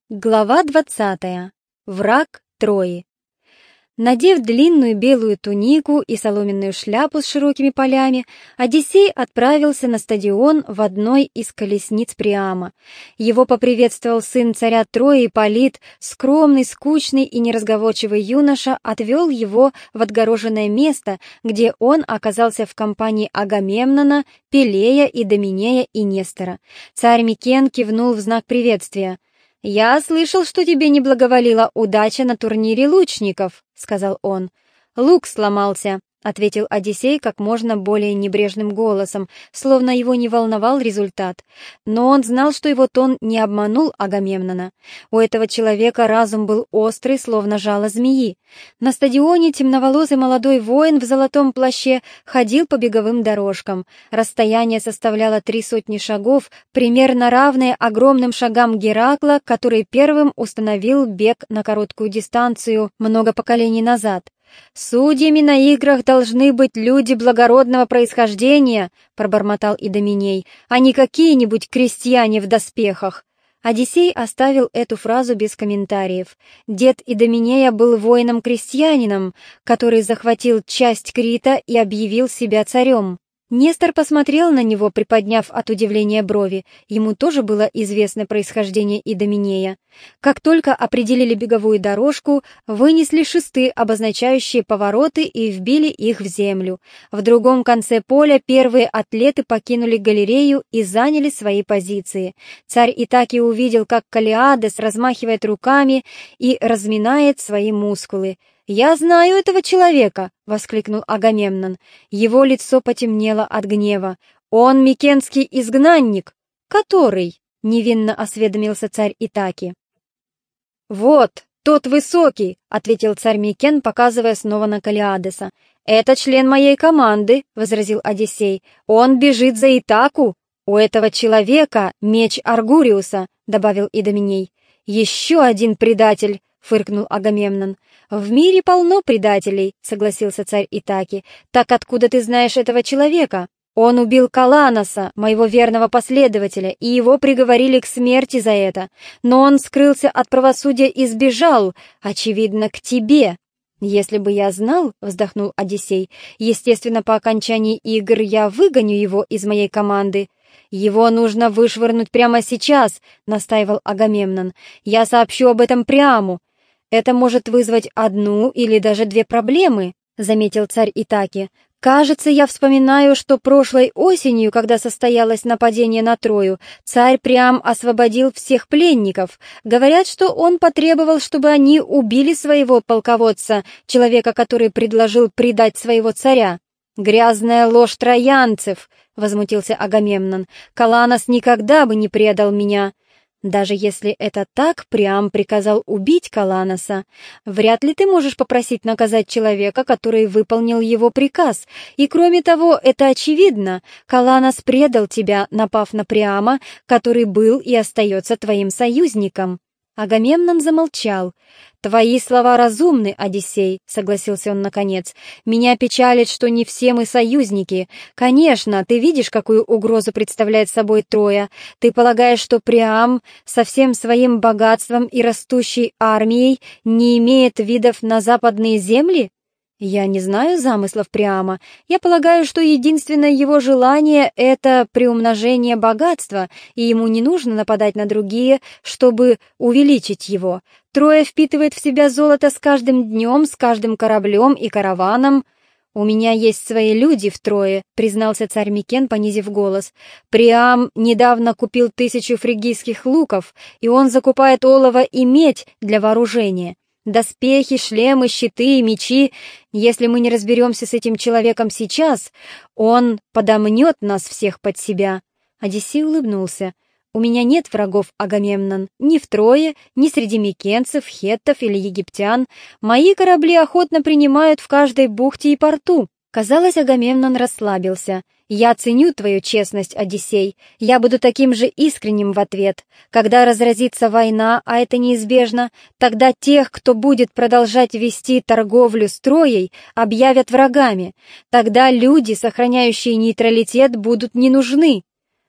Глава 20. Враг Трои. Надев длинную белую тунику и соломенную шляпу с широкими полями, Одиссей отправился на стадион в одной из колесниц Приама. Его поприветствовал сын царя Трои Ипполит, скромный, скучный и неразговорчивый юноша отвел его в отгороженное место, где он оказался в компании Агамемнона, Пелея, Идоминея и Нестора. Царь Микен кивнул в знак приветствия. «Я слышал, что тебе не благоволила удача на турнире лучников», — сказал он. «Лук сломался», — ответил Одиссей как можно более небрежным голосом, словно его не волновал результат. Но он знал, что его тон не обманул Агамемнона. У этого человека разум был острый, словно жало змеи. На стадионе темноволосый молодой воин в золотом плаще ходил по беговым дорожкам. Расстояние составляло 300 шагов, примерно равное огромным шагам Геракла, который первым установил бег на короткую дистанцию много поколений назад. «Судьями на играх должны быть люди благородного происхождения», — пробормотал Идоминей, «а не какие-нибудь крестьяне в доспехах». Одиссей оставил эту фразу без комментариев. Дед Идоминея был воином-крестьянином, который захватил часть Крита и объявил себя царем. Нестор посмотрел на него, приподняв от удивления брови. Ему тоже было известно происхождение Идоминея. Как только определили беговую дорожку, вынесли шесты, обозначающие повороты, и вбили их в землю. В другом конце поля первые атлеты покинули галерею и заняли свои позиции. Царь Итаки увидел, как Калиадес размахивает руками и разминает свои мускулы. «Я знаю этого человека!» — воскликнул Агамемнон. Его лицо потемнело от гнева. «Он микенский изгнанник!» «Который?» — невинно осведомился царь Итаки. «Вот, тот высокий!» — ответил царь Микен, показывая снова на Калиадеса. «Это член моей команды!» — возразил Одиссей. «Он бежит за Итаку!» «У этого человека меч Аргуриуса!» — добавил Идоминей. «Еще один предатель!» — фыркнул Агамемнон. «В мире полно предателей», — согласился царь Итаки. «Так откуда ты знаешь этого человека? Он убил Каланоса, моего верного последователя, и его приговорили к смерти за это. Но он скрылся от правосудия и сбежал, очевидно, к тебе». «Если бы я знал», — вздохнул Одиссей, — «естественно, по окончании игр я выгоню его из моей команды». «Его нужно вышвырнуть прямо сейчас», — настаивал Агамемнон. «Я сообщу об этом Приаму». «Это может вызвать одну или даже две проблемы», — заметил царь Итаки. «Кажется, я вспоминаю, что прошлой осенью, когда состоялось нападение на Трою, царь Приам освободил всех пленников. Говорят, что он потребовал, чтобы они убили своего полководца, человека, который предложил предать своего царя». «Грязная ложь троянцев!» — возмутился Агамемнон. «Каланос никогда бы не предал меня». «Даже если это так, Приам приказал убить Каланоса. Вряд ли ты можешь попросить наказать человека, который выполнил его приказ. И кроме того, это очевидно. Каланос предал тебя, напав на Приама, который был и остается твоим союзником». Агамемнон замолчал. «Твои слова разумны, Одиссей», — согласился он наконец. «Меня печалит, что не все мы союзники. Конечно, ты видишь, какую угрозу представляет собой Троя. Ты полагаешь, что Приам со всем своим богатством и растущей армией не имеет видов на западные земли?» «Я не знаю замыслов Приама. Я полагаю, что единственное его желание — это приумножение богатства, и ему не нужно нападать на другие, чтобы увеличить его. Троя впитывает в себя золото с каждым днем, с каждым кораблем и караваном». «У меня есть свои люди в Трое», — признался царь Микен, понизив голос. «Приам недавно купил 1000 фригийских луков, и он закупает олово и медь для вооружения. Доспехи, шлемы, щиты и мечи. Если мы не разберемся с этим человеком сейчас, он подомнет нас всех под себя». Одиссей улыбнулся. «У меня нет врагов, Агамемнон, ни в Трое, ни среди микенцев, хеттов или египтян. Мои корабли охотно принимают в каждой бухте и порту». Казалось, Агамемнон расслабился. «Я ценю твою честность, Одиссей. Я буду таким же искренним в ответ. Когда разразится война, а это неизбежно, тогда тех, кто будет продолжать вести торговлю с Троей, объявят врагами. Тогда люди, сохраняющие нейтралитет, будут не нужны».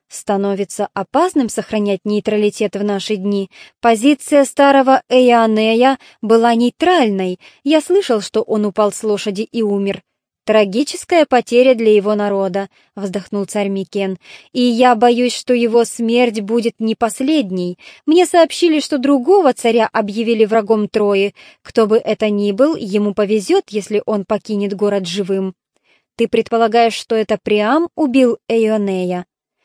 Становится опасным сохранять нейтралитет в наши дни. Позиция старого Эйонея была нейтральной. Я слышал, что он упал с лошади и умер. «Трагическая потеря для его народа», — вздохнул царь Микен, «и я боюсь, что его смерть будет не последней. Мне сообщили, что другого царя объявили врагом Трои. Кто бы это ни был, ему повезет, если он покинет город живым». «Ты предполагаешь, что это Приам убил Эйонея?»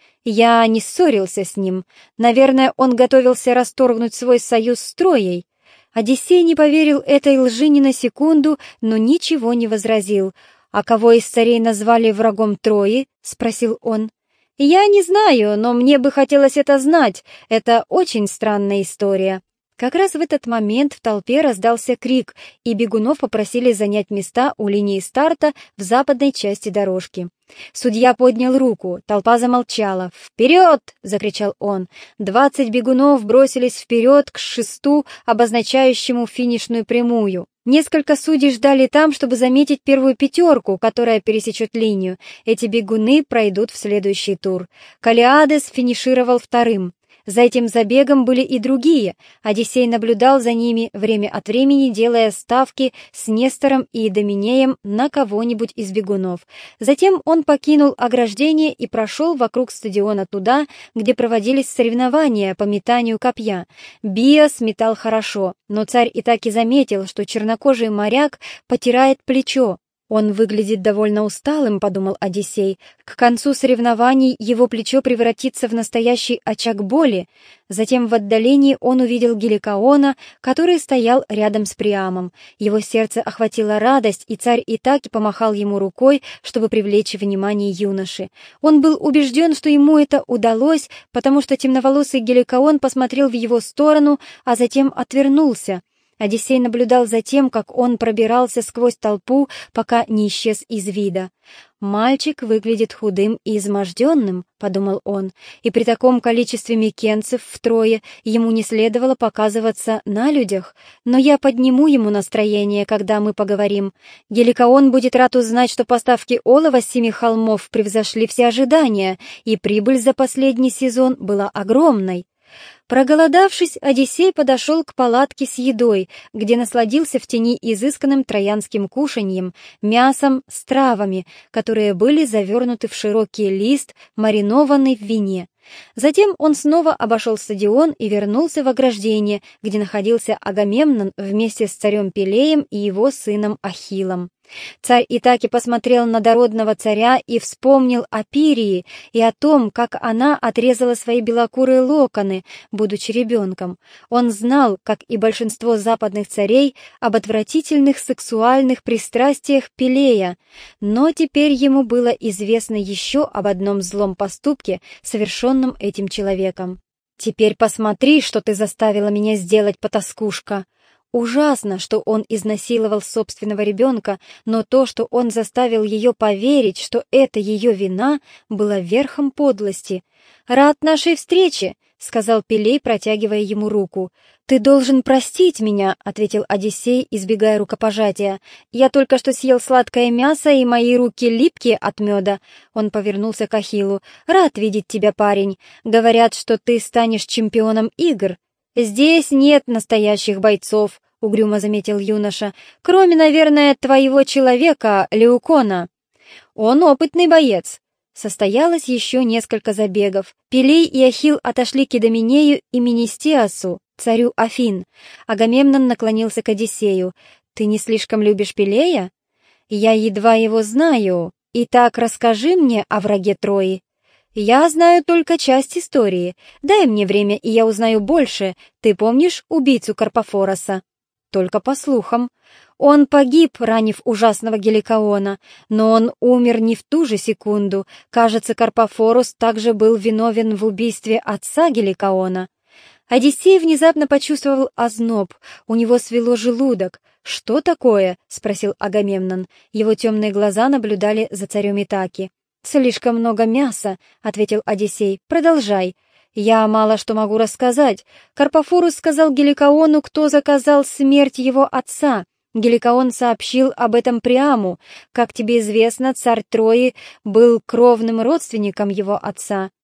«Я не ссорился с ним. Наверное, он готовился расторгнуть свой союз с Троей». Одиссей не поверил этой лжи ни на секунду, но ничего не возразил. «А кого из царей назвали врагом Трои?» — спросил он. «Я не знаю, но мне бы хотелось это знать. Это очень странная история». Как раз в этот момент в толпе раздался крик, и бегунов попросили занять места у линии старта в западной части дорожки. Судья поднял руку, толпа замолчала. «Вперед!» — закричал он. 20 бегунов бросились вперед к шесту, обозначающему финишную прямую. Несколько судей ждали там, чтобы заметить первую пятерку, которая пересечет линию. Эти бегуны пройдут в следующий тур. Калиадес финишировал вторым. За этим забегом были и другие. Одиссей наблюдал за ними, время от времени делая ставки с Нестором и Доминеем на кого-нибудь из бегунов. Затем он покинул ограждение и прошел вокруг стадиона туда, где проводились соревнования по метанию копья. Биос метал хорошо, но царь Итаки заметил, что чернокожий моряк потирает плечо. «Он выглядит довольно усталым», — подумал Одиссей. «К концу соревнований его плечо превратится в настоящий очаг боли». Затем в отдалении он увидел Геликоона, который стоял рядом с Приамом. Его сердце охватила радость, и царь Итаки помахал ему рукой, чтобы привлечь внимание юноши. Он был убежден, что ему это удалось, потому что темноволосый Геликоон посмотрел в его сторону, а затем отвернулся. Одиссей наблюдал за тем, как он пробирался сквозь толпу, пока не исчез из вида. «Мальчик выглядит худым и изможденным», — подумал он, «и при таком количестве микенцев втрое ему не следовало показываться на людях, но я подниму ему настроение, когда мы поговорим. Геликоон будет рад узнать, что поставки олова с 7 холмов превзошли все ожидания, и прибыль за последний сезон была огромной». Проголодавшись, Одиссей подошел к палатке с едой, где насладился в тени изысканным троянским кушаньем, мясом с травами, которые были завернуты в широкий лист, маринованный в вине. Затем он снова обошел стадион и вернулся в ограждение, где находился Агамемнон вместе с царем Пелеем и его сыном Ахиллом. Царь Итаки посмотрел на дородного царя и вспомнил о Пирии и о том, как она отрезала свои белокурые локоны, будучи ребенком. Он знал, как и большинство западных царей, об отвратительных сексуальных пристрастиях Пелея, но теперь ему было известно еще об одном злом поступке, совершенном этим человеком. «Теперь посмотри, что ты заставила меня сделать, потаскушка!» Ужасно, что он изнасиловал собственного ребенка, но то, что он заставил ее поверить, что это ее вина, было верхом подлости. «Рад нашей встрече», — сказал Пелей, протягивая ему руку. «Ты должен простить меня», — ответил Одиссей, избегая рукопожатия. «Я только что съел сладкое мясо, и мои руки липкие от меда». Он повернулся к Ахиллу. «Рад видеть тебя, парень. Говорят, что ты станешь чемпионом игр». «Здесь нет настоящих бойцов», — угрюмо заметил юноша, «кроме, наверное, твоего человека, Леукона. Он опытный боец». Состоялось еще несколько забегов. Пелей и Ахилл отошли к Идоминею и Менестиасу, царю Афин. Агамемнон наклонился к Одиссею. «Ты не слишком любишь Пелея?» «Я едва его знаю. Итак, расскажи мне о враге Трои». «Я знаю только часть истории. Дай мне время, и я узнаю больше. Ты помнишь убийцу Карпофороса?» «Только по слухам. Он погиб, ранив ужасного Геликоона, но он умер не в ту же секунду. Кажется, Карпофорос также был виновен в убийстве отца Геликоона». Одиссей внезапно почувствовал озноб. У него свело желудок. «Что такое?» — спросил Агамемнон. Его темные глаза наблюдали за царем Итаки. «Слишком много мяса», — ответил Одиссей. «Продолжай». «Я мало что могу рассказать. Карпофорус сказал Геликоону, кто заказал смерть его отца. Геликоон сообщил об этом Приаму. Как тебе известно, царь Трои был кровным родственником его отца.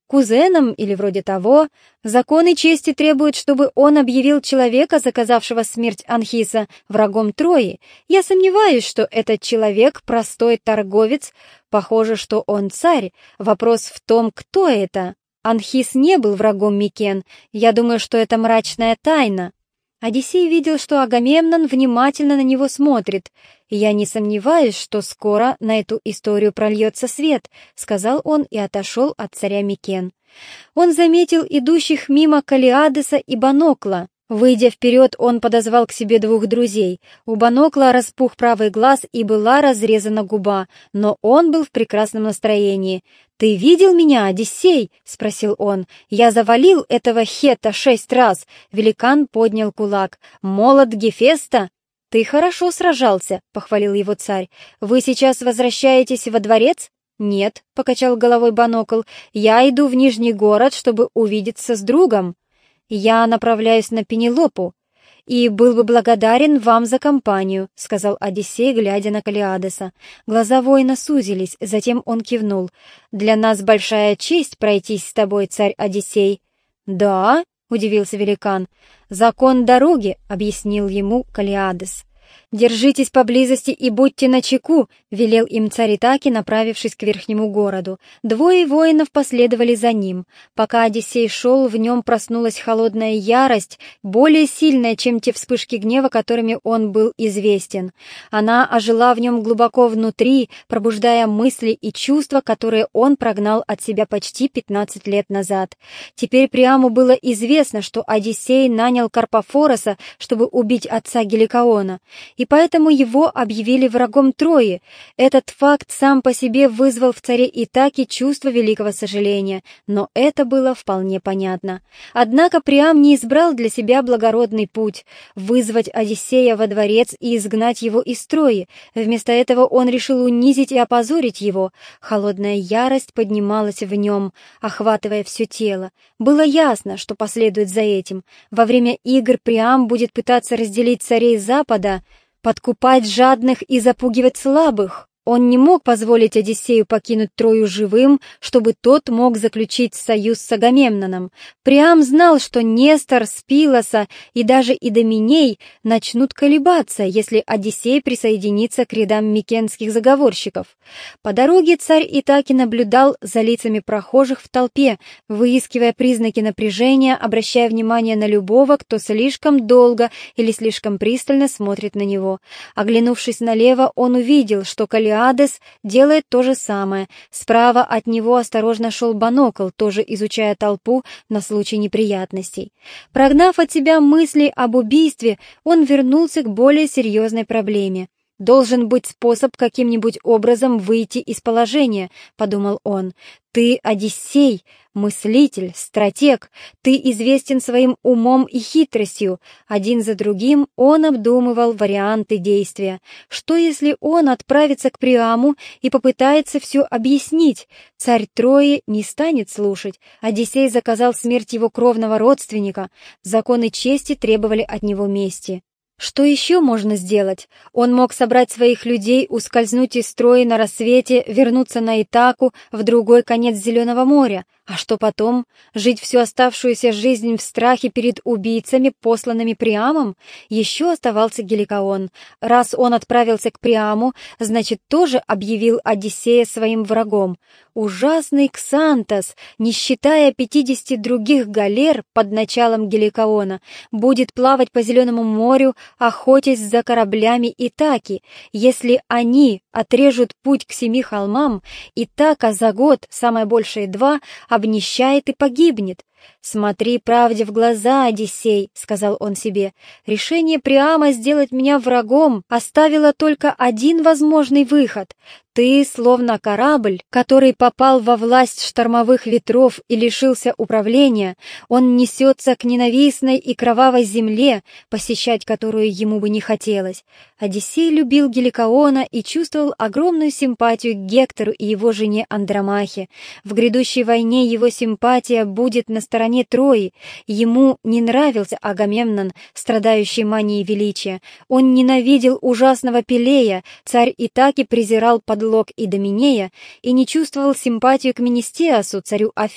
кузеном или вроде того. Законы чести требуют, чтобы он объявил человека, заказавшего смерть Анхиса, врагом Трои. Я сомневаюсь, что этот человек простой торговец. Похоже, что он царь. Вопрос в том, кто это. Анхис не был врагом Микен. Я думаю, что это мрачная тайна. Одиссей видел, что Агамемнон внимательно на него смотрит. «Я не сомневаюсь, что скоро на эту историю прольется свет», — сказал он и отошел от царя Микен. Он заметил идущих мимо Калиадеса и Банокла. Выйдя вперед, он подозвал к себе двух друзей. У Банокла распух правый глаз и была разрезана губа, но он был в прекрасном настроении. «Ты видел меня, Одиссей?» — спросил он. «Я завалил этого Хетта 6 раз!» Великан поднял кулак. «Молот Гефеста?» «Ты хорошо сражался», — похвалил его царь. «Вы сейчас возвращаетесь во дворец?» «Нет», — покачал головой Банокл. «Я иду в Нижний город, чтобы увидеться с другом. Я направляюсь на Пенелопу и был бы благодарен вам за компанию», — сказал Одиссей, глядя на Калиадеса. Глаза воина сузились, затем он кивнул. «Для нас большая честь пройтись с тобой, царь Одиссей». «Да?» — удивился великан. «Закон дороги», — объяснил ему Калиадес. «Держитесь поблизости и будьте начеку», — велел им царь Итаки, направившись к верхнему городу. Двое воинов последовали за ним. Пока Одиссей шел, в нем проснулась холодная ярость, более сильная, чем те вспышки гнева, которыми он был известен. Она ожила в нем глубоко внутри, пробуждая мысли и чувства, которые он прогнал от себя почти 15 лет назад. Теперь Приаму было известно, что Одиссей нанял Карпофороса, чтобы убить отца Геликоона, и поэтому его объявили врагом Трои. Этот факт сам по себе вызвал в царе Итаки чувство великого сожаления, но это было вполне понятно. Однако Приам не избрал для себя благородный путь — вызвать Одиссея во дворец и изгнать его из Трои. Вместо этого он решил унизить и опозорить его. Холодная ярость поднималась в нем, охватывая все тело. Было ясно, что последует за этим. Во время игр Приам будет пытаться разделить царей Запада, подкупать жадных и запугивать слабых. Он не мог позволить Одиссею покинуть Трою живым, чтобы тот мог заключить союз с Агамемноном. Приам знал, что Нестор, Спилоса и даже Идоменей начнут колебаться, если Одиссей присоединится к рядам микенских заговорщиков. По дороге царь Итаки наблюдал за лицами прохожих в толпе, выискивая признаки напряжения, обращая внимание на любого, кто слишком долго или слишком пристально смотрит на него. Оглянувшись налево, он увидел, что Калиадес делает то же самое. Справа от него осторожно шел Банокл, тоже изучая толпу на случай неприятностей. Прогнав от себя мысли об убийстве, он вернулся к более серьезной проблеме. «Должен быть способ каким-нибудь образом выйти из положения», — подумал он. «Ты Одиссей, мыслитель, стратег, ты известен своим умом и хитростью». Один за другим он обдумывал варианты действия. Что, если он отправится к Приаму и попытается все объяснить? Царь Трои не станет слушать. Одиссей заказал смерть его кровного родственника. Законы чести требовали от него мести. Что еще можно сделать? Он мог собрать своих людей, ускользнуть из Трои на рассвете, вернуться на Итаку, в другой конец Зеленого моря. А что потом? Жить всю оставшуюся жизнь в страхе перед убийцами, посланными Приамом? Еще оставался Геликоон. Раз он отправился к Приаму, значит, тоже объявил Одиссея своим врагом. Ужасный Ксантос, не считая 50 других галер под началом Геликоона, будет плавать по Зеленому морю, охотясь за кораблями Итаки. Если они отрежут путь к 7 холмам, Итака за год, самое большее 2, обнищает и погибнет. «Смотри правде в глаза, Одиссей», — сказал он себе. «Решение Приама сделать меня врагом оставило только один возможный выход. Ты, словно корабль, который попал во власть штормовых ветров и лишился управления, он несется к ненавистной и кровавой земле, посещать которую ему бы не хотелось». Одиссей любил Геликоона и чувствовал огромную симпатию к Гектору и его жене Андромахе. В грядущей войне его симпатия будет на стороне Трои. Ему не нравился Агамемнон, страдающий манией величия. Он ненавидел ужасного Пелея, царь Итаки презирал подлог Идоменея и не чувствовал симпатию к Менестиасу, царю Афин.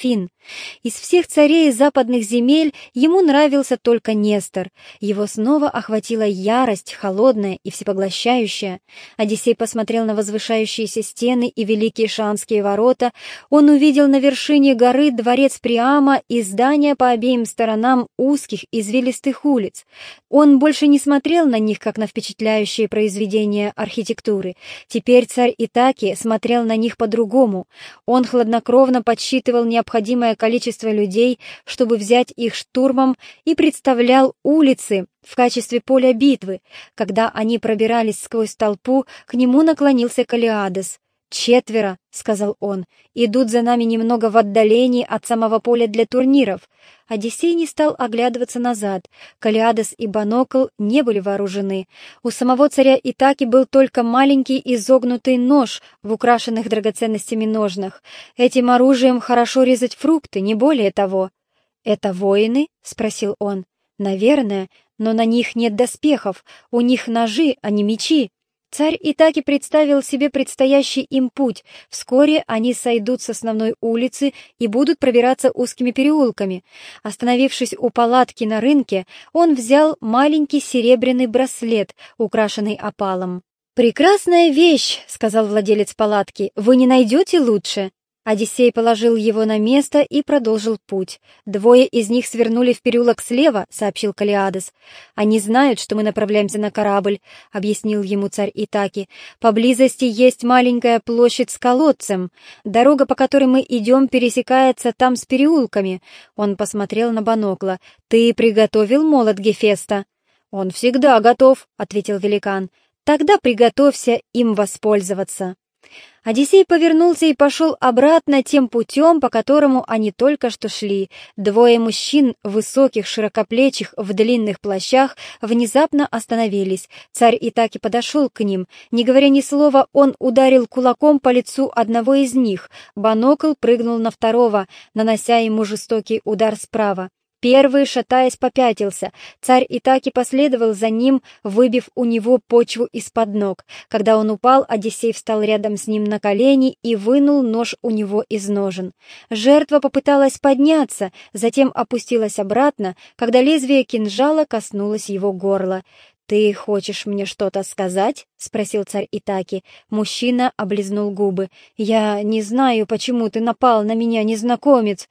Из всех царей западных земель ему нравился только Нестор. Его снова охватила ярость, холодная и всепоглощающая. Одиссей посмотрел на возвышающиеся стены и великие Шаанские ворота. Он увидел на вершине горы дворец Приама и здания по обеим сторонам узких извилистых улиц. Он больше не смотрел на них, как на впечатляющие произведения архитектуры. Теперь царь Итаки смотрел на них по-другому. Он хладнокровно подсчитывал необходимое количество людей, чтобы взять их штурмом, и представлял улицы в качестве поля битвы. Когда они пробирались сквозь толпу, к нему наклонился Калиадес. «4», — сказал он, — «идут за нами немного в отдалении от самого поля для турниров». Одиссей не стал оглядываться назад. Калиадес и Банокл не были вооружены. У самого царя Итаки был только маленький изогнутый нож в украшенных драгоценностями ножнах. Этим оружием хорошо резать фрукты, не более того. «Это воины?» — спросил он. «Наверное, но на них нет доспехов, у них ножи, а не мечи». Царь Итаки представил себе предстоящий им путь. Вскоре они сойдут с основной улицы и будут пробираться узкими переулками. Остановившись у палатки на рынке, он взял маленький серебряный браслет, украшенный опалом. «Прекрасная вещь», — сказал владелец палатки, — «вы не найдете лучше?» Одиссей положил его на место и продолжил путь. «Двое из них свернули в переулок слева», — сообщил Калиадес. «Они знают, что мы направляемся на корабль», — объяснил ему царь Итаки. «Поблизости есть маленькая площадь с колодцем. Дорога, по которой мы идем, пересекается там с переулками». Он посмотрел на Банокла. «Ты приготовил молот Гефеста?» «Он всегда готов», — ответил великан. «Тогда приготовься им воспользоваться». Одиссей повернулся и пошел обратно тем путем, по которому они только что шли. Двое мужчин, высоких, широкоплечих, в длинных плащах, внезапно остановились. Царь Итаки подошел к ним. Не говоря ни слова, он ударил кулаком по лицу одного из них. Банокл прыгнул на второго, нанося ему жестокий удар справа. Первый, шатаясь, попятился. Царь Итаки последовал за ним, выбив у него почву из-под ног. Когда он упал, Одиссей встал рядом с ним на колени и вынул нож у него из ножен. Жертва попыталась подняться, затем опустилась обратно, когда лезвие кинжала коснулось его горла. «Ты хочешь мне что-то сказать?» — спросил царь Итаки. Мужчина облизнул губы. «Я не знаю, почему ты напал на меня, незнакомец».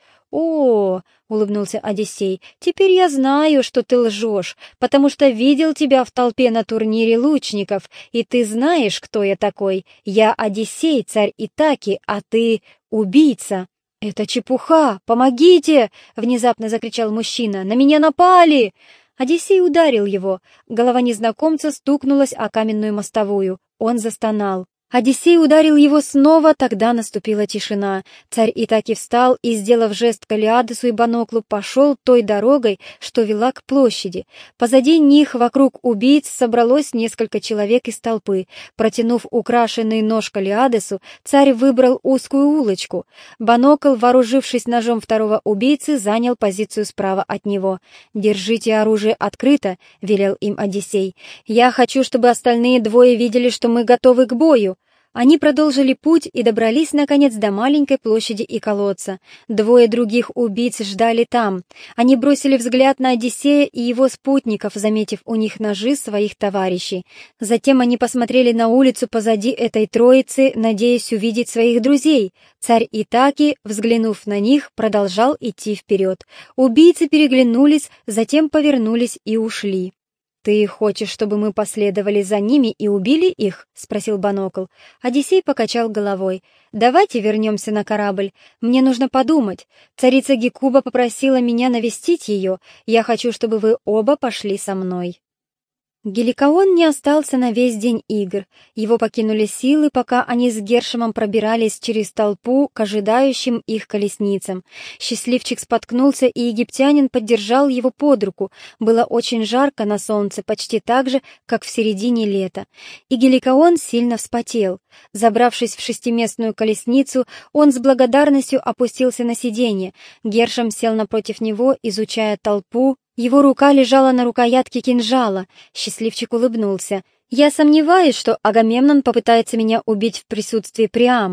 «О, — улыбнулся Одиссей, — теперь я знаю, что ты лжешь, потому что видел тебя в толпе на турнире лучников, и ты знаешь, кто я такой. Я Одиссей, царь Итаки, а ты убийца». «Это чепуха! Помогите!» — внезапно закричал мужчина. «На меня напали!» Одиссей ударил его. Голова незнакомца стукнулась о каменную мостовую. Он застонал. Одиссей ударил его снова, тогда наступила тишина. Царь Итаки встал и, сделав жест Калиадесу и Баноклу, пошел той дорогой, что вела к площади. Позади них, вокруг убийц, собралось несколько человек из толпы. Протянув украшенный нож Калиадесу, царь выбрал узкую улочку. Банокл, вооружившись ножом второго убийцы, занял позицию справа от него. «Держите оружие открыто», — велел им Одиссей. «Я хочу, чтобы остальные двое видели, что мы готовы к бою». Они продолжили путь и добрались, наконец, до маленькой площади и колодца. Двое других убийц ждали там. Они бросили взгляд на Одиссея и его спутников, заметив у них ножи своих товарищей. Затем они посмотрели на улицу позади этой троицы, надеясь увидеть своих друзей. Царь Итаки, взглянув на них, продолжал идти вперед. Убийцы переглянулись, затем повернулись и ушли. «Ты хочешь, чтобы мы последовали за ними и убили их?» — спросил Банокл. Одиссей покачал головой. «Давайте вернемся на корабль. Мне нужно подумать. Царица Гекуба попросила меня навестить ее. Я хочу, чтобы вы оба пошли со мной». Геликоон не остался на весь день игр. Его покинули силы, пока они с Гершемом пробирались через толпу к ожидающим их колесницам. Счастливчик споткнулся, и египтянин поддержал его под руку. Было очень жарко на солнце, почти так же, как в середине лета. И Геликоон сильно вспотел. Забравшись в шестиместную колесницу, он с благодарностью опустился на сиденье. Гершем сел напротив него, изучая толпу. Его рука лежала на рукоятке кинжала. Счастливчик улыбнулся. «Я сомневаюсь, что Агамемнон попытается меня убить в присутствии Приама».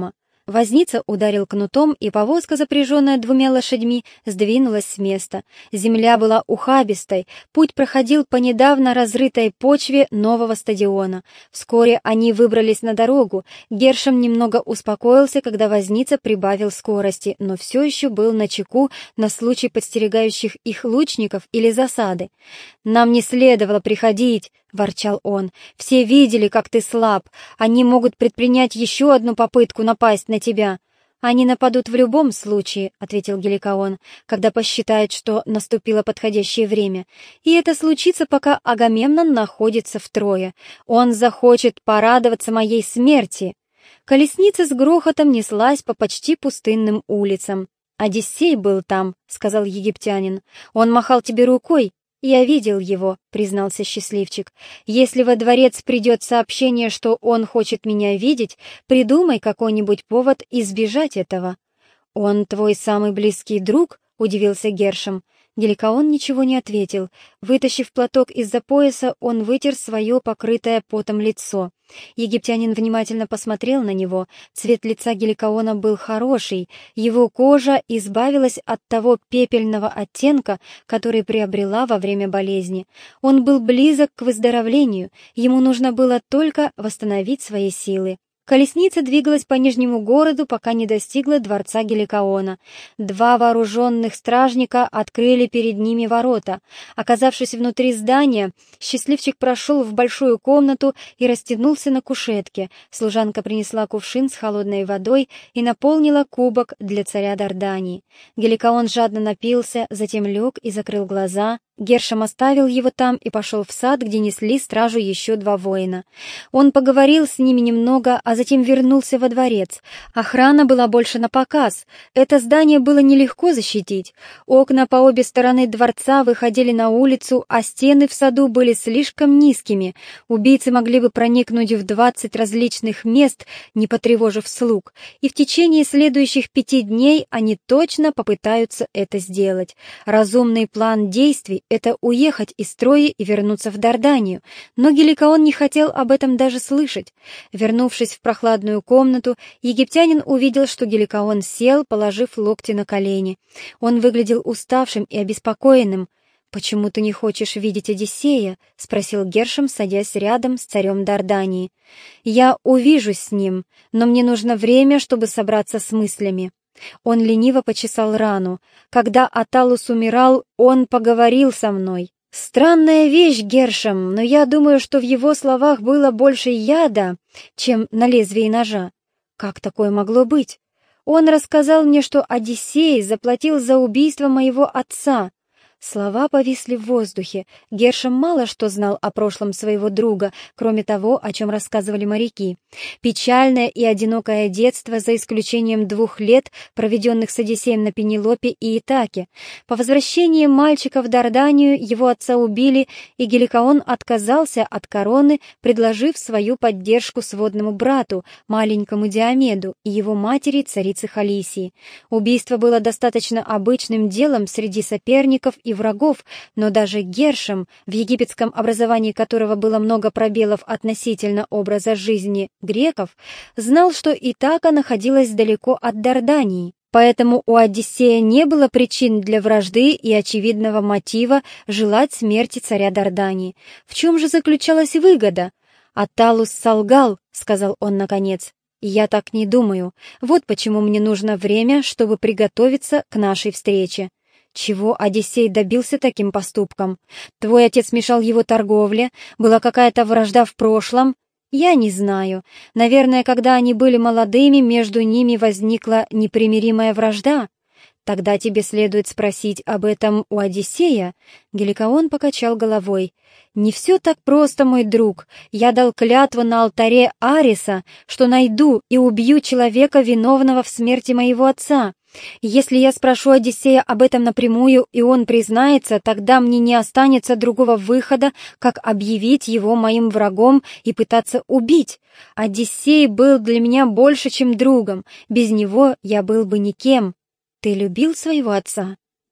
Возница ударил кнутом, и повозка, запряженная 2 лошадьми, сдвинулась с места. Земля была ухабистой, путь проходил по недавно разрытой почве нового стадиона. Вскоре они выбрались на дорогу. Гершем немного успокоился, когда возница прибавил скорости, но все еще был начеку на случай подстерегающих их лучников или засады. «Нам не следовало приходить», — ворчал он. «Все видели, как ты слаб. Они могут предпринять еще одну попытку напасть на тебя». «Они нападут в любом случае», — ответил Геликаон, «когда посчитают, что наступило подходящее время. И это случится, пока Агамемнон находится в Трое. Он захочет порадоваться моей смерти». Колесница с грохотом неслась по почти пустынным улицам. «Одиссей был там», — сказал египтянин. «Он махал тебе рукой». «Я видел его», — признался счастливчик. «Если во дворец придет сообщение, что он хочет меня видеть, придумай какой-нибудь повод избежать этого». «Он твой самый близкий друг?» — удивился Гершем. Геликаон ничего не ответил. Вытащив платок из-за пояса, он вытер свое покрытое потом лицо. Египтянин внимательно посмотрел на него. Цвет лица Геликаона был хороший, его кожа избавилась от того пепельного оттенка, который приобрела во время болезни. Он был близок к выздоровлению, ему нужно было только восстановить свои силы. Колесница двигалась по Нижнему городу, пока не достигла дворца Геликаона. 2 вооруженных стражника открыли перед ними ворота. Оказавшись внутри здания, счастливчик прошел в большую комнату и растянулся на кушетке. Служанка принесла кувшин с холодной водой и наполнила кубок для царя Дардании. Геликаон жадно напился, затем лег и закрыл глаза. Гершем оставил его там и пошел в сад, где несли стражу еще 2 воина. Он поговорил с ними немного, а затем вернулся во дворец. Охрана была больше напоказ. Это здание было нелегко защитить. Окна по обе стороны дворца выходили на улицу, а стены в саду были слишком низкими. Убийцы могли бы проникнуть в 20 различных мест, не потревожив слуг, и в течение следующих 5 дней они точно попытаются это сделать. Разумный план действий — это уехать из Трои и вернуться в Дарданию, но Геликаон не хотел об этом даже слышать. Вернувшись в прохладную комнату, египтянин увидел, что Геликаон сел, положив локти на колени. Он выглядел уставшим и обеспокоенным. «Почему ты не хочешь видеть Одиссея?» — спросил Гершем, садясь рядом с царем Дардании. «Я увижусь с ним, но мне нужно время, чтобы собраться с мыслями». Он лениво почесал рану. «Когда Аталус умирал, он поговорил со мной». «Странная вещь, Гершем, но я думаю, что в его словах было больше яда, чем на лезвии ножа». «Как такое могло быть?» «Он рассказал мне, что Одиссей заплатил за убийство моего отца». Слова повисли в воздухе. Гершем мало что знал о прошлом своего друга, кроме того, о чем рассказывали моряки. Печальное и одинокое детство, за исключением 2 лет, проведенных с Одиссеем на Пенелопе и Итаке. По возвращении мальчика в Дарданию его отца убили, и Геликаон отказался от короны, предложив свою поддержку сводному брату, маленькому Диомеду, и его матери, царице Халисии. Убийство было достаточно обычным делом среди соперников и врагов, но даже Гершем, в египетском образовании которого было много пробелов относительно образа жизни греков, знал, что Итака находилась далеко от Дардании. Поэтому у Одиссея не было причин для вражды и очевидного мотива желать смерти царя Дардании. В чем же заключалась выгода? «Аталус солгал», — сказал он наконец. «Я так не думаю. Вот почему мне нужно время, чтобы приготовиться к нашей встрече». Чего Одиссей добился таким поступком? Твой отец мешал его торговле? Была какая-то вражда в прошлом? Я не знаю. Наверное, когда они были молодыми, между ними возникла непримиримая вражда. Тогда тебе следует спросить об этом у Одиссея. Геликаон покачал головой. Не все так просто, мой друг. Я дал клятву на алтаре Ариса, что найду и убью человека, виновного в смерти моего отца. Если я спрошу Одиссея об этом напрямую, и он признается, тогда мне не останется другого выхода, как объявить его моим врагом и пытаться убить. Одиссей был для меня больше, чем другом. Без него я был бы никем. Ты любил своего отца?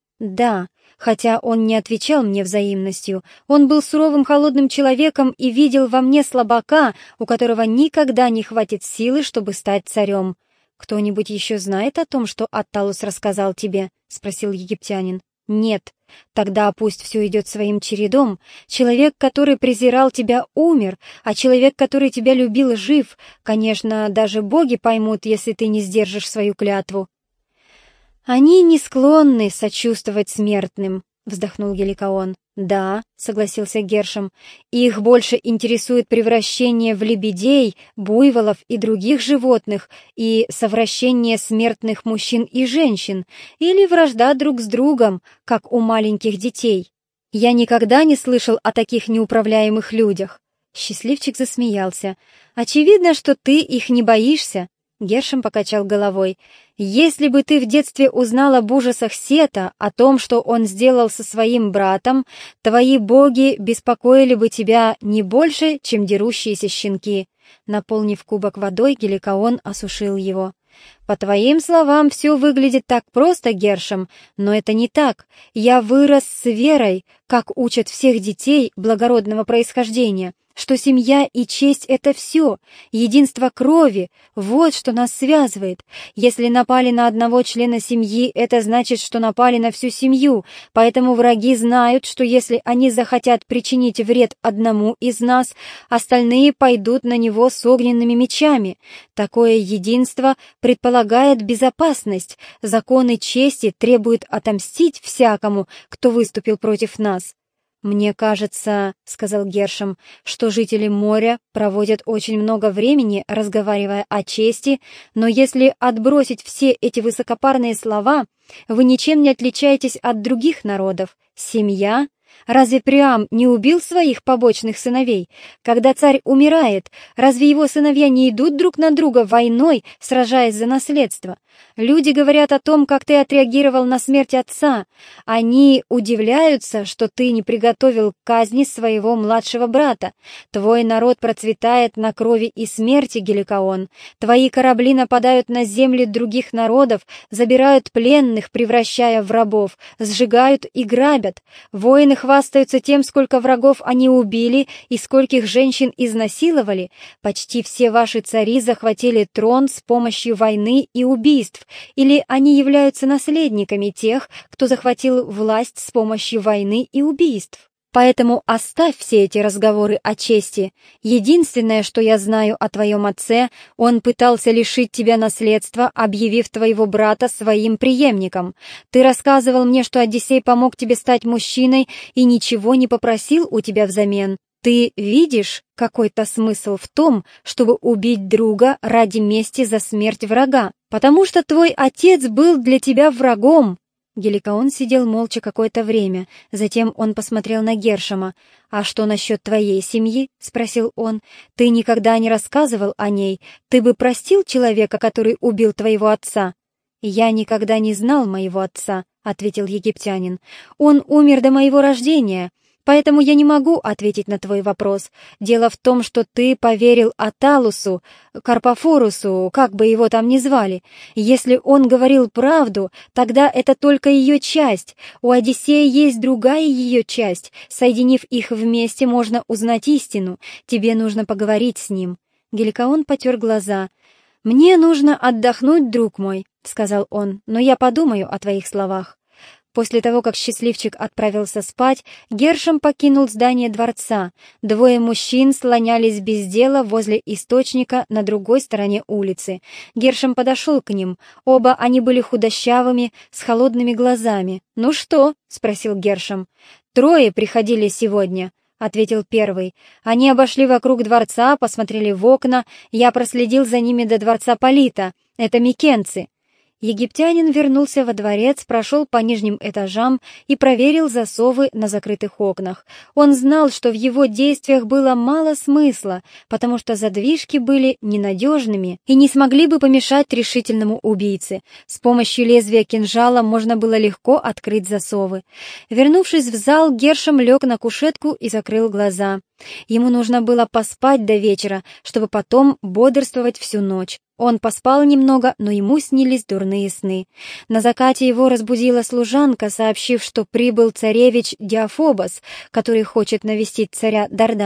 Да, хотя он не отвечал мне взаимностью. Он был суровым холодным человеком и видел во мне слабака, у которого никогда не хватит силы, чтобы стать царем. «Кто-нибудь еще знает о том, что Атталус рассказал тебе?» — спросил египтянин. «Нет. Тогда пусть все идет своим чередом. Человек, который презирал тебя, умер, а человек, который тебя любил, жив. Конечно, даже боги поймут, если ты не сдержишь свою клятву». «Они не склонны сочувствовать смертным», — вздохнул Геликаон. «Да», — согласился Гершем, — «их больше интересует превращение в лебедей, буйволов и других животных и совращение смертных мужчин и женщин, или вражда друг с другом, как у маленьких детей. Я никогда не слышал о таких неуправляемых людях». Счастливчик засмеялся. «Очевидно, что ты их не боишься». Гершем покачал головой. «Если бы ты в детстве узнал об ужасах Сета, о том, что он сделал со своим братом, твои боги беспокоили бы тебя не больше, чем дерущиеся щенки». Наполнив кубок водой, Геликаон осушил его. «По твоим словам, все выглядит так просто, Гершем, но это не так. Я вырос с верой, как учат всех детей благородного происхождения, что семья и честь — это все, единство крови, вот что нас связывает. Если напали на одного члена семьи, это значит, что напали на всю семью, поэтому враги знают, что если они захотят причинить вред одному из нас, остальные пойдут на него с огненными мечами. Такое единство предполагает безопасность, законы чести требуют отомстить всякому, кто выступил против нас». «Мне кажется, — сказал Гершем, — что жители моря проводят очень много времени, разговаривая о чести, но если отбросить все эти высокопарные слова, вы ничем не отличаетесь от других народов. Семья? Разве Приам не убил своих побочных сыновей? Когда царь умирает, разве его сыновья не идут друг на друга войной, сражаясь за наследство? Люди говорят о том, как ты отреагировал на смерть отца. Они удивляются, что ты не приготовил к казни своего младшего брата. Твой народ процветает на крови и смерти, Геликаон. Твои корабли нападают на земли других народов, забирают пленных, превращая в рабов, сжигают и грабят. Воины хвастаются тем, сколько врагов они убили и скольких женщин изнасиловали. Почти все ваши цари захватили трон с помощью войны и убийств, или они являются наследниками тех, кто захватил власть с помощью войны и убийств. Поэтому оставь все эти разговоры о чести. Единственное, что я знаю о твоем отце, он пытался лишить тебя наследства, объявив твоего брата своим преемником. Ты рассказывал мне, что Одиссей помог тебе стать мужчиной и ничего не попросил у тебя взамен. Ты видишь какой-то смысл в том, чтобы убить друга ради мести за смерть врага? Потому что твой отец был для тебя врагом». Геликаон сидел молча какое-то время, затем он посмотрел на Гершема. «А что насчет твоей семьи?» — спросил он. «Ты никогда не рассказывал о ней. Ты бы простил человека, который убил твоего отца?» «Я никогда не знал моего отца», — ответил египтянин. «Он умер до моего рождения. Поэтому я не могу ответить на твой вопрос. Дело в том, что ты поверил Аталусу, Карпофорусу, как бы его там ни звали. Если он говорил правду, тогда это только ее часть. У Одиссея есть другая ее часть. Соединив их вместе, можно узнать истину. Тебе нужно поговорить с ним». Геликаон потер глаза. «Мне нужно отдохнуть, друг мой», — сказал он, — «но я подумаю о твоих словах». После того, как счастливчик отправился спать, Гершем покинул здание дворца. Двое мужчин слонялись без дела возле источника на другой стороне улицы. Гершем подошел к ним. Оба они были худощавыми, с холодными глазами. «Ну что?» — спросил Гершем. «Трое приходили сегодня», — ответил первый. «Они обошли вокруг дворца, посмотрели в окна. Я проследил за ними до дворца Полита. Это микенцы». Египтянин вернулся во дворец, прошел по нижним этажам и проверил засовы на закрытых окнах. Он знал, что в его действиях было мало смысла, потому что задвижки были ненадежными и не смогли бы помешать решительному убийце. С помощью лезвия кинжала можно было легко открыть засовы. Вернувшись в зал, Гершем лег на кушетку и закрыл глаза. Ему нужно было поспать до вечера, чтобы потом бодрствовать всю ночь. Он поспал немного, но ему снились дурные сны. На закате его разбудила служанка, сообщив, что прибыл царевич Диафобос, который хочет навестить царя Дардании.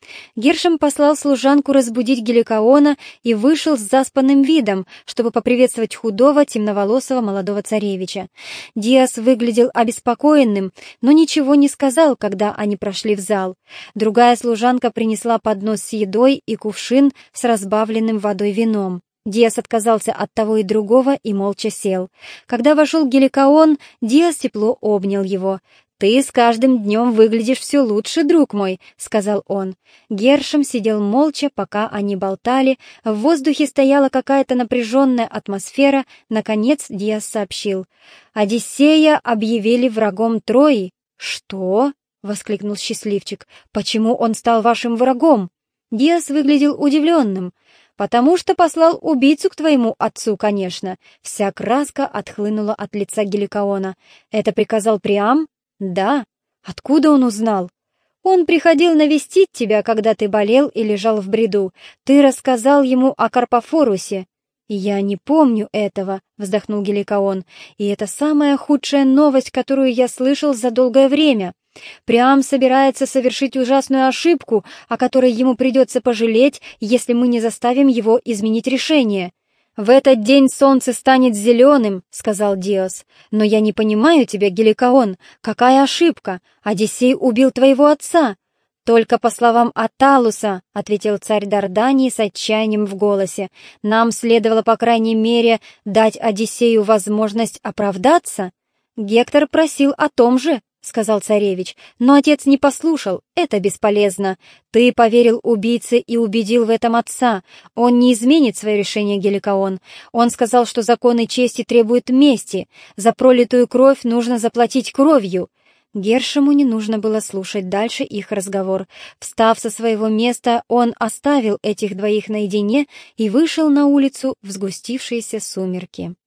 Гершем послал служанку разбудить Геликоона и вышел с заспанным видом, чтобы поприветствовать худого, темноволосого молодого царевича. Диас выглядел обеспокоенным, но ничего не сказал, когда они прошли в зал. Другая служанка принесла поднос с едой и кувшин с разбавленным водой вином. Диас отказался от того и другого и молча сел. Когда вошел Геликоон, Диас тепло обнял его. «Ты с каждым днем выглядишь все лучше, друг мой», — сказал он. Гершем сидел молча, пока они болтали. В воздухе стояла какая-то напряженная атмосфера. Наконец Диас сообщил: «Одиссея объявили врагом Трои». «Что?» — воскликнул счастливчик. «Почему он стал вашим врагом?» Диас выглядел удивленным. «Потому что послал убийцу к твоему отцу, конечно». Вся краска отхлынула от лица Геликоона. «Это приказал Приам?» «Да. Откуда он узнал?» «Он приходил навестить тебя, когда ты болел и лежал в бреду. Ты рассказал ему о Карпофорусе». «Я не помню этого», — вздохнул Геликоон. «И это самая худшая новость, которую я слышал за долгое время. Приам собирается совершить ужасную ошибку, о которой ему придется пожалеть, если мы не заставим его изменить решение». «В этот день солнце станет зеленым», — сказал Диос. «Но я не понимаю тебя, Геликоон. Какая ошибка? Одиссей убил твоего отца». «Только по словам Аталуса», — ответил царь Дардании с отчаянием в голосе. «Нам следовало, по крайней мере, дать Одиссею возможность оправдаться». «Гектор просил о том же», — сказал царевич, — «но отец не послушал, это бесполезно. Ты поверил убийце и убедил в этом отца. Он не изменит свое решение, Геликоон. Он сказал, что законы чести требуют мести. За пролитую кровь нужно заплатить кровью». Гершему не нужно было слушать дальше их разговор. Встав со своего места, он оставил этих двоих наедине и вышел на улицу в сгустившиеся сумерки.